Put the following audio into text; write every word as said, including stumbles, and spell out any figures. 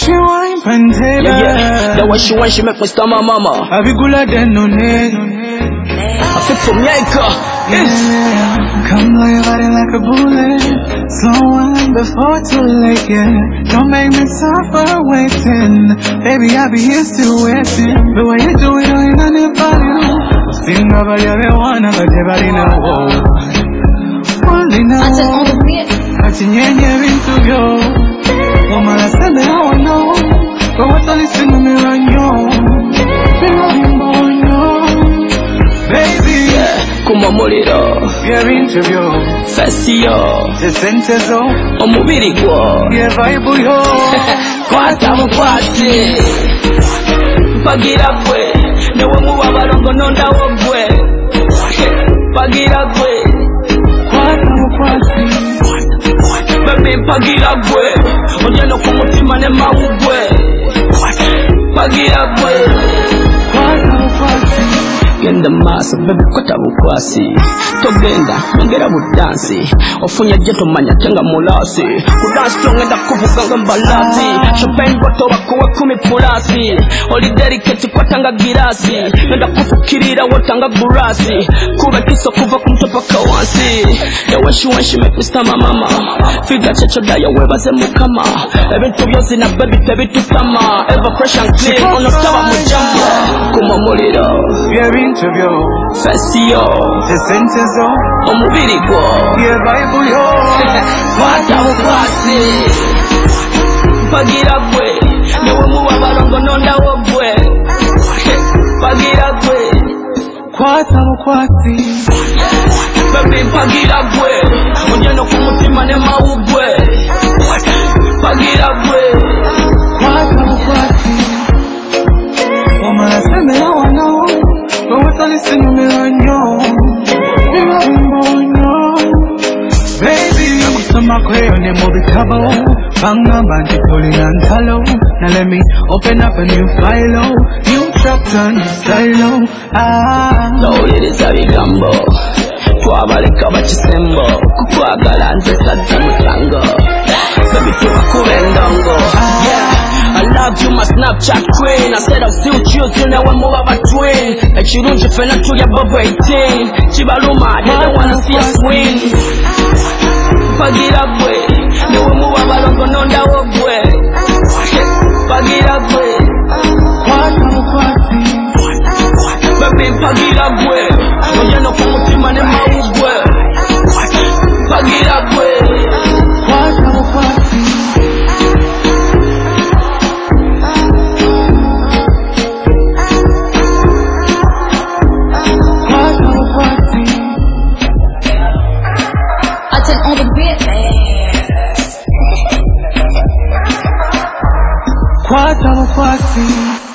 she wine pantera. Yeah, yeah. The way she wine, she make me stammer, mama. I be cooler than no net. I feel from Yanka. Yes. Come blow your body like a bullet. Slow wine before too late, yeah. Don't make me suffer waiting. Baby, I be here still waiting. The way you do it, I ain't anybody know. Sing about your one, but everybody know. Only know. Achinyenye bintu byo. Omala sende I know. But what's all this in the mirror, yo? Baby, Kuma muliro. yeah, bintu byo. Fesi yo. Sente zo. Omubiri gwo. Yeah, vibe yo. Kwata mukwati. Pagira gwe. Newe muwa balongo nonda wogwe. Pagira gwe. Kwata mukwati. Baby pagira gwe. Ojeno kumutima ne mawugwe. Pagira gwe. Kwata mukwati. Genda maso baby kwata bukwasi. Togenda ongera budansi. Ofunya jeto manya tenga mulasi. Kudansi tongenda kuvuga nga mbalasi. Champagne bottle bakuwa kumi pulasi. Oli delicate kwatanga girasi. Nenda kufukirira wotanga burasi. Kuba kiso kuva kumtopa kawansi. The way she when she make me stammer mama. Figa checho daya webaze mukama. Ebintu byose na baby tebitukama. Ever fresh and clean ono taba mujamba. Kuma muliro. Yeah, bintu byo. Fesi yo. Sente zo. Omubiri gwo. Yeah, vibe yo. Kwata bukwasi. Pagira gwe. Newe muwa balongo nonda wogwe. Pagira gwe. Kwata mukwati. Baby pagira gwe. Ojeno kumutima ne mawugwe. Pagira gwe. Kwata mukwati. Omala sende I know. But what's all this in the mirror, yo? Baby, kusoma kweyo ne mu bitabo. Bangamba nti tolina ntalo. Now let me open up a new file, new chapter, new style. Ah, Towuliriza bigambo. Twabaleka bakisembo. Kukwagala nze sadda musango. Baby tubakube endongo. Yeah. I love you, my Snapchat queen. I said I'll still choose you, now I'm over twin. Ekirungi fena tulya bubble eighteen. Kibaluma, they don't wanna see us win. Pagira gwe, newe muwa balongo nonda wogwe. Pagira gwe. kwata mukwati. Baby pagira gwe, ojeno kumutima ne mawugwe. Pagira gwe. Kwata mukwati. On the bit, Kwata mukwati.